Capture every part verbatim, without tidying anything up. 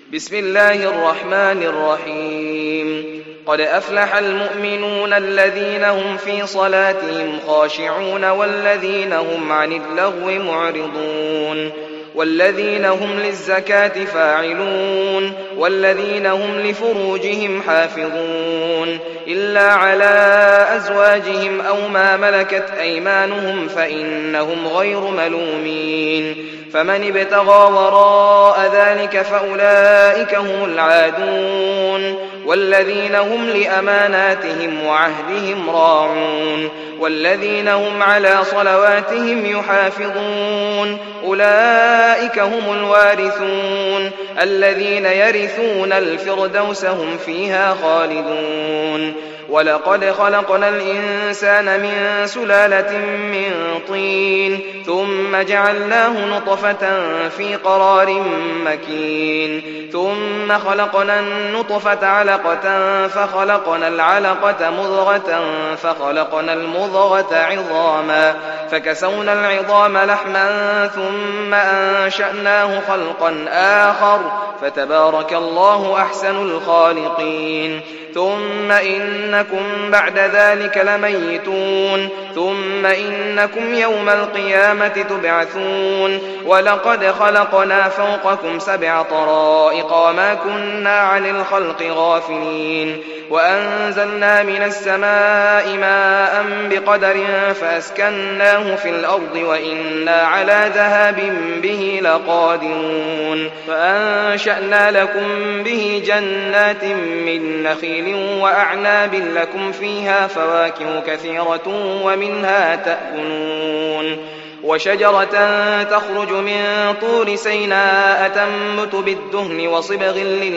بسم الله الرحمن الرحيم قد أفلح المؤمنون الذين هم في صلاتهم خاشعون والذين هم عن اللغو معرضون والذين هم للزكاة فاعلون والذين هم لفروجهم حافظون إلا على أزواجهم أو ما ملكت أيمانهم فإنهم غير ملومين فمن ابتغى وراء ذلك فأولئك هم العادون والذين هم لأماناتهم وعهدهم راعون والذين هم على صلواتهم يحافظون أولئك هم الوارثون الذين يرثون الفردوس هم فيها خالدون ولقد خلقنا الإنسان من سلالة من طين ثم جعلناه نطفة في قرار مكين ثم خلقنا النطفة علقة فخلقنا العلقة مضغة فخلقنا المضغة عظاما فكسونا العظام لحما ثم أنشأناه خلقا آخر فتبارك الله أحسن الخالقين ثم إنكم بعد ذلك لميتون ثم إنكم يوم القيامة تبعثون ولقد خلقنا فوقكم سبع طرائق وما كنا عن الخلق غافلين وأنزلنا من السماء ماء بقدر فأسكناه في الأرض وإنا على ذهاب به لقادرون فأنشأنا لكم به جنات من نخيل وأعناب لكم فيها فواكه كثيرة ومنها تأكلون وشجرة تخرج من طور سيناء تنبت بالدهن وصبغ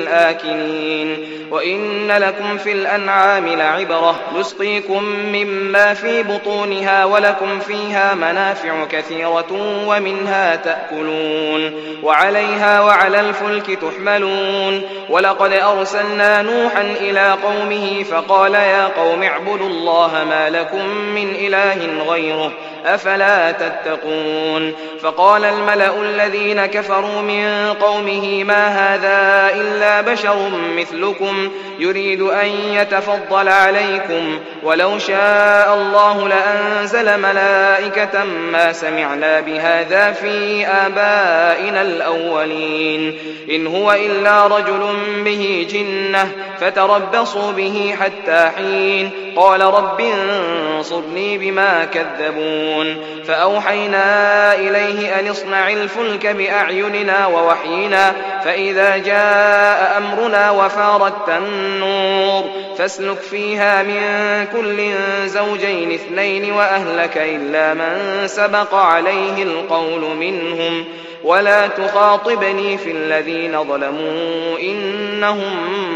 للآكلين وإن لكم في الأنعام لعبرة نسقيكم مما في بطونها ولكم فيها منافع كثيرة ومنها تأكلون وعليها وعلى الفلك تحملون ولقد أرسلنا نوحا إلى قومه فقال يا قوم اعبدوا الله ما لكم من إله غيره أفلا تتقون فقال الملأ الذين كفروا من قومه ما هذا إلا بشر مثلكم يريد أن يتفضل عليكم ولو شاء الله لأنزل ملائكة ما سمعنا بهذا في آبائنا الأولين إن هو إلا رجل به جنة فتربصوا به حتى حين قال رب انصرني بما كذبون فأوحينا إليه أن اصنع الفلك بأعيننا ووحينا فإذا جاء أمرنا وفارت النور فاسلك فيها من كل زوجين اثنين وأهلك إلا من سبق عليه القول منهم ولا تخاطبني في الذين ظلموا إنهم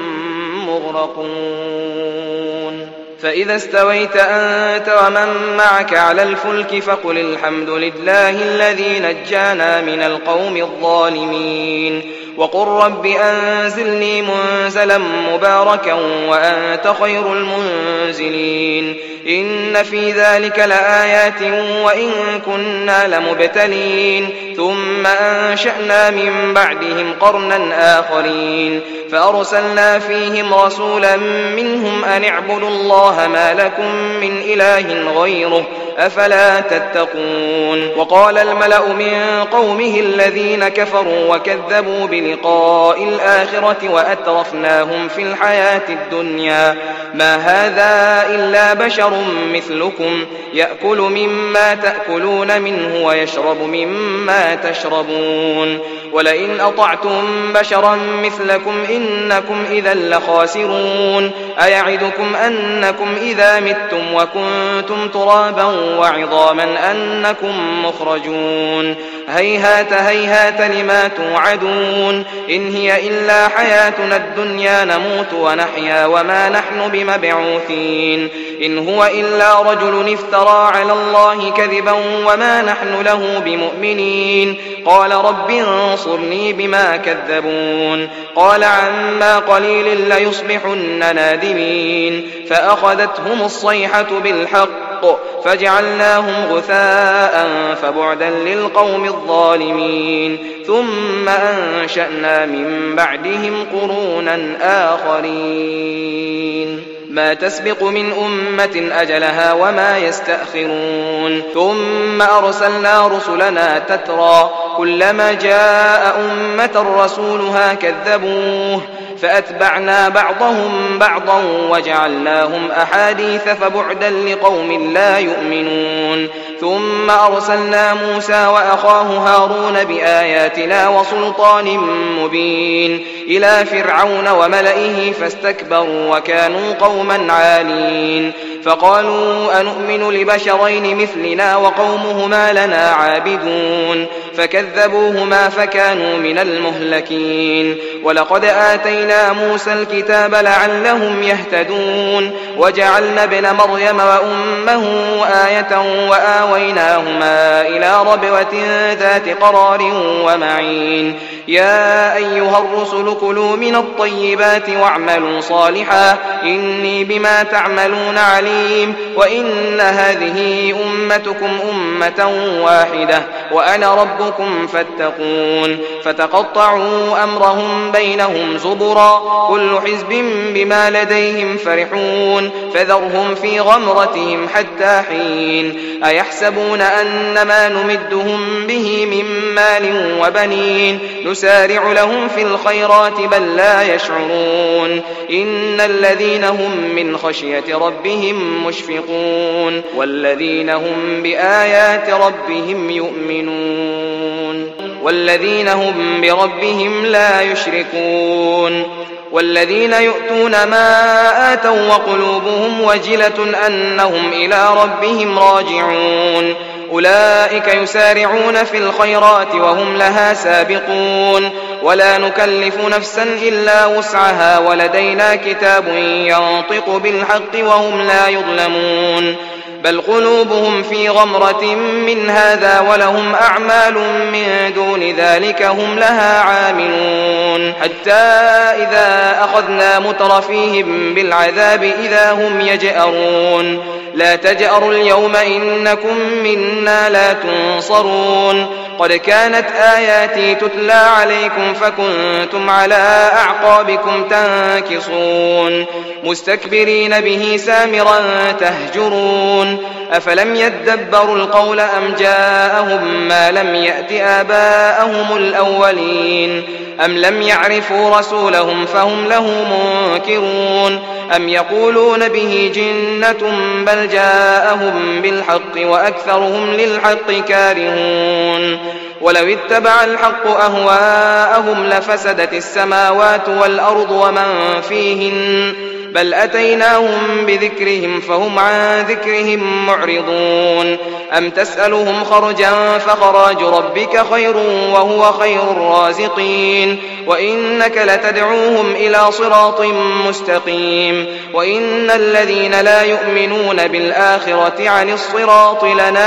مغرقون فإذا استويت أنت ومن معك على الفلك فقل الحمد لله الذي نجانا من القوم الظالمين وقل رب أنزلني منزلا مباركا وأنت خير المنزلين إن في ذلك لآيات وإن كنا لمبتلين ثم أنشأنا من بعدهم قرنا آخرين فأرسلنا فيهم رسولا منهم أن اعبدوا الله ما لكم من إله غيره أفلا تتقون وقال الملأ من قومه الذين كفروا وكذبوا بلقاء الآخرة وأترفناهم في الحياة الدنيا ما هذا إلا بشر مثلكم يأكل مما تأكلون منه ويشرب مما تشربون ولئن أطعتم بشرا مثلكم إنكم إذا لخاسرون أيعدكم أنكم إذا متم وكنتم ترابا وعظاما أنكم مخرجون هيهات هيهات لما توعدون إن هي إلا حياتنا الدنيا نموت ونحيا وما نحن بمبعوثين إن هو إلا رجل افترى على الله كذبا وما نحن له بمؤمنين قال رب انصرني بما كذبون قال عما قليل ليصبحن نادمين فأخذتهم الصيحة بالحق بالحق فجعلناهم غثاء فبعدا للقوم الظالمين ثم أنشأنا من بعدهم قرونا آخرين ما تسبق من أمة أجلها وما يستأخرون ثم أرسلنا رسلنا تترى كلما جاء أمة رسولها كذبوه فأتبعنا بعضهم بعضا وجعلناهم أحاديث فبعدا لقوم لا يؤمنون ثم أرسلنا موسى وأخاه هارون بآياتنا وسلطان مبين إلى فرعون وملئه فاستكبروا وكانوا قوما عالين فقالوا أنؤمن لبشرين مثلنا وقومهما لنا عابدون فكذبوهما فكانوا من المهلكين ولقد آتينا موسى الكتاب لعلهم يهتدون وجعلنا ابن مريم وأمه آية وآويناهما إلى ربوة ذات قرار ومعين يا أيها الرسل كلوا من الطيبات واعملوا صالحا إني بما تعملون عليم وإن هذه أمتكم أمة واحدة وأنا ربكم فاتقون فتقطعوا أمرهم بينهم زبرا كل حزب بما لديهم فرحون فذرهم في غمرتهم حتى حين أيحسبون أن ما نمدهم به من مال وبنين نسارع لهم في الخيرات بل لا يشعرون إن الذين هم من خشية ربهم مشفقون والذين هم بآيات ربهم يؤمنون والذين هم بربهم لا يشركون والذين يؤتون ما آتوا وقلوبهم وجلة أنهم إلى ربهم راجعون أولئك يسارعون في الخيرات وهم لها سابقون ولا نكلف نفسا إلا وسعها ولدينا كتاب ينطق بالحق وهم لا يظلمون بل قلوبهم في غمرة من هذا ولهم أعمال من دون ذلك هم لها عاملون حتى إذا أخذنا مترفيهم بالعذاب إذا هم يجأرون لا تجأروا اليوم إنكم منا لا تنصرون قد كانت آياتي تتلى عليكم فكنتم على أعقابكم تنكصون مستكبرين به سامرا تهجرون أفلم يدبروا القول أم جاءهم ما لم يأت آباءهم الأولين أم لم يعرفوا رسولهم فهم له منكرون أم يقولون به جنة بل جاءهم بالحق وأكثرهم للحق كارهون ولو اتبع الحق أهواءهم لفسدت السماوات والأرض ومن فيهن بل أتيناهم بذكرهم فهم عن ذكرهم معرضون أم تسألهم خرجا فخراج ربك خير وهو خير الرازقين وإنك لتدعوهم إلى صراط مستقيم وإن الذين لا يؤمنون بالآخرة عن الصراط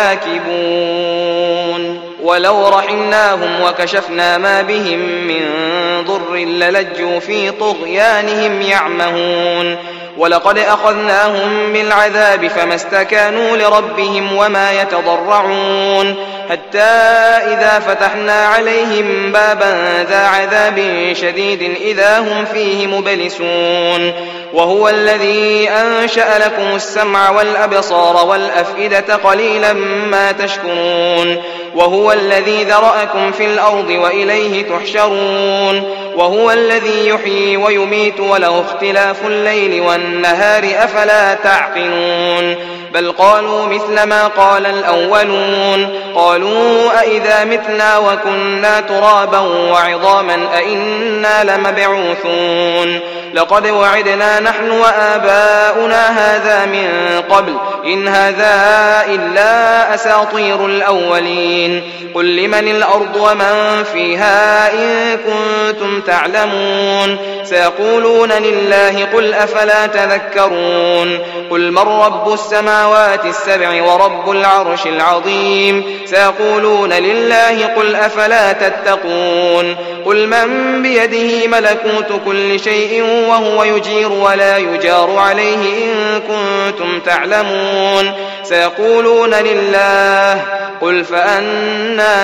لناكبون ولو رحمناهم وكشفنا ما بهم من ضر للجوا في طغيانهم يعمهون ولقد أخذناهم بالعذاب فما استكانوا لربهم وما يتضرعون حتى إذا فتحنا عليهم بابا ذا عذاب شديد إذا هم فيه مبلسون وهو الذي أنشأ لكم السمع والأبصار والأفئدة قليلا ما تشكرون وهو الذي ذرأكم في الأرض وإليه تحشرون وهو الذي يحيي ويميت وله اختلاف الليل والنهار أفلا تعقلون بل قالوا مثل ما قال الأولون قالوا أئذا متنا وكنا ترابا وعظاما أئنا لمبعوثون لقد وعدنا نحن وآباؤنا هذا من قبل إن هذا إلا أساطير الأولين قل لمن الأرض ومن فيها إن كنتم تعلمون سيقولون لله قل أفلا تذكرون قل من رب السماوات السماوات السبع ورب العرش العظيم سيقولون لله قل أفلا تتقون قل من بيده ملكوت كل شيء وهو يجير ولا يجار عليه إن كنتم تعلمون سيقولون لله قل فأنى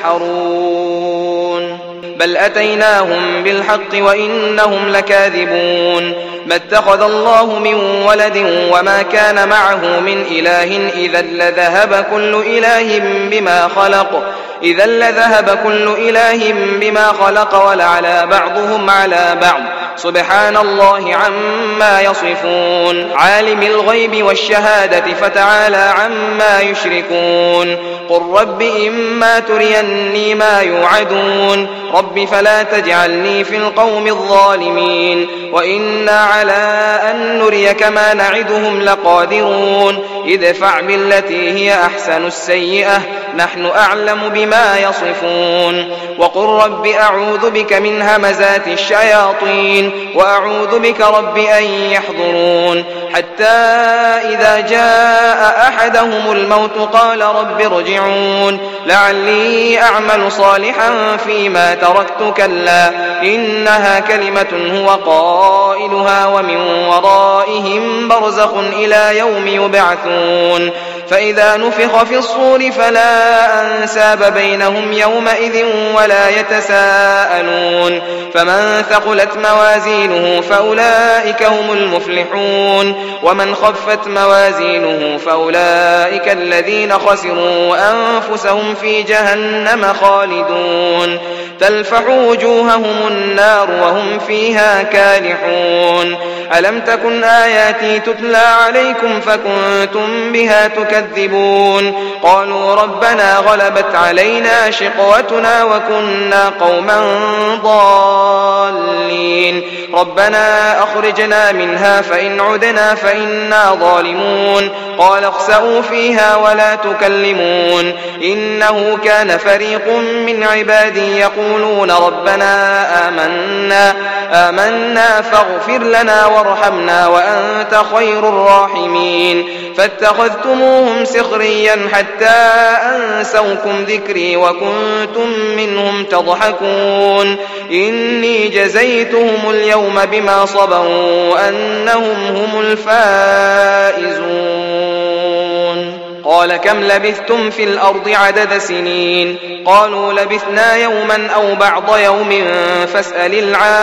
تسحرون بل أتيناهم بالحق وإنهم لكاذبون ما اتخذ الله من ولد وما كان معه من إله إذا لذهب كل إله بما خلق إذا لذهب كل إله بما خلق ولعلى بعضهم على بعض سبحان الله عما يصفون عالم الغيب والشهادة فتعالى عما يشركون قل رب إما تريني ما يوعدون رب فلا تجعلني في القوم الظالمين وإنا على أن نريك ما نعدهم لقادرون ادفع بالتي هي أحسن السيئة نحن أعلم بما يصفون وقل رب أعوذ بك من همزات الشياطين وأعوذ بك رب أن يحضرون حتى إذا جاء أحدهم الموت قال رب ارجعون لعلي أعمل صالحا فيما تركت كلا إنها كلمة هو قائلها ومن ورائهم برزخ إلى يوم يبعثون فإذا نفخ في الصور فلا أنساب بينهم يومئذ ولا يتساءلون فمن ثقلت موازينه فأولئك هم المفلحون ومن خفت موازينه فأولئك الذين خسروا أنفسهم في جهنم خالدون تلفح وجوههم النار وهم فيها كالحون ألم تكن آياتي تتلى عليكم فكنتم بها تكذبون قالوا ربنا غلبت علينا شقوتنا وكنا قوما ضالين ربنا أخرجنا منها فإن عدنا فإنا ظالمون قال اخسئوا فيها ولا تكلمون إنه كان فريق من عبادي يقولون ربنا آمنا آمنا فاغفر لنا وارحمنا وأنت خير الراحمين فاتخذتموهم سخريا حتى أنسوكم ذكري وكنتم منهم تضحكون إني جزيتهم اليوم بما صبروا أنهم هم الفائزون قال كم لبثتم في الأرض عدد سنين قالوا لبثنا يوما أو بعض يوم فاسأل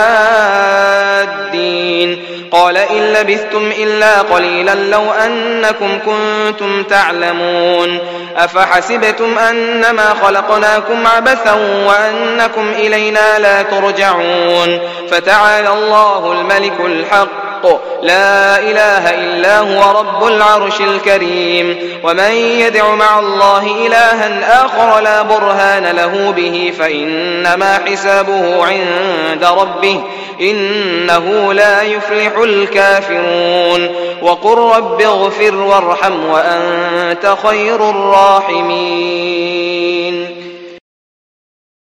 العادين قال إن لبثتم إلا قليلا لو أنكم كنتم تعلمون أفحسبتم أنما خلقناكم عبثا وأنكم إلينا لا ترجعون فتعالى الله الملك الحق لا إله إلا هو رب العرش الكريم ومن يدع مع الله إلها آخر لا برهان له به فإنما حسابه عند ربه إنه لا يفلح الكافرون وقل رب اغفر وارحم وأنت خير الراحمين